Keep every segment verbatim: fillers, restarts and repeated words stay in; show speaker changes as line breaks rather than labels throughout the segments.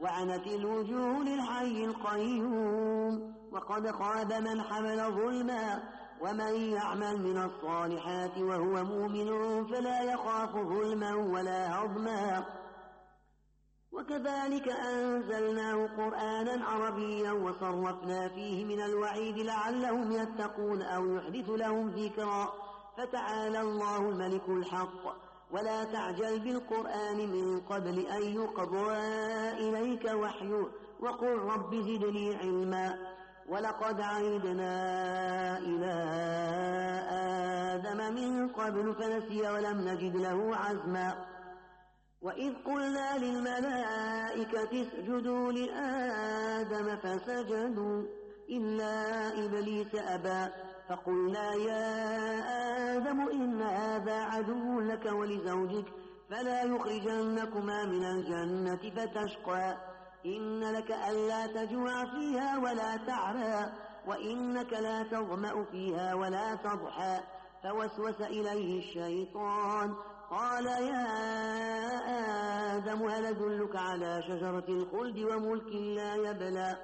وعنت الوجوه للحي القيوم وقد خاب من حمل ظلما ومن يعمل من الصالحات وهو مؤمن فلا يخاف ظلما ولا هضما وكذلك أنزلناه قرآنا عربيا وصرفنا فيه من الوعيد لعلهم يتقون أو يحدث لهم ذكرا فتعالى الله الملك الحق ولا تعجل بالقرآن من قبل أن يقضى إليك وحيه وقل رب زدني علما ولقد عهدنا إلى آدم من قبل فنسي ولم نجد له عزما وإذ قلنا للملائكة اسجدوا لآدم فسجدوا إلا إبليس أبى فقلنا يا آدم إن هذا عدو لك ولزوجك فلا يخرجنكما من الجنة فتشقى إن لك ألا تجوع فيها ولا تعرى وإنك لا تظمأ فيها ولا تضحى فوسوس إليه الشيطان قال يا آدم هل أدلك على شجرة الخلد وملك لا يبلى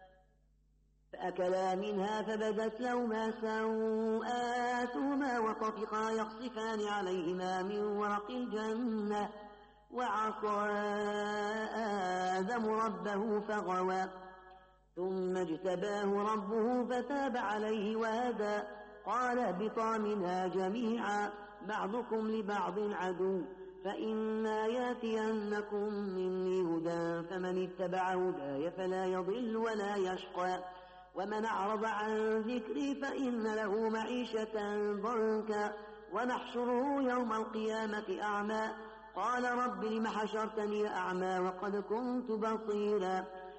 فأكلا منها فبدت لهما سوآتهما وطفقا يخصفان عليهما من ورق الجنة وعصى آدم ربه فغوى ثم اجتباه ربه فتاب عليه وهدى قال اهبطا منها جميعا بعضكم لبعض عدو فإما ياتينكم مني هدى فمن اتبع هداي فلا يضل ولا يشقى ومن أعرض عن ذكري فإن له معيشة ضنكا ونحشره يوم القيامة أعمى قال رب لم حشرتني أعمى وقد كنت بصيرا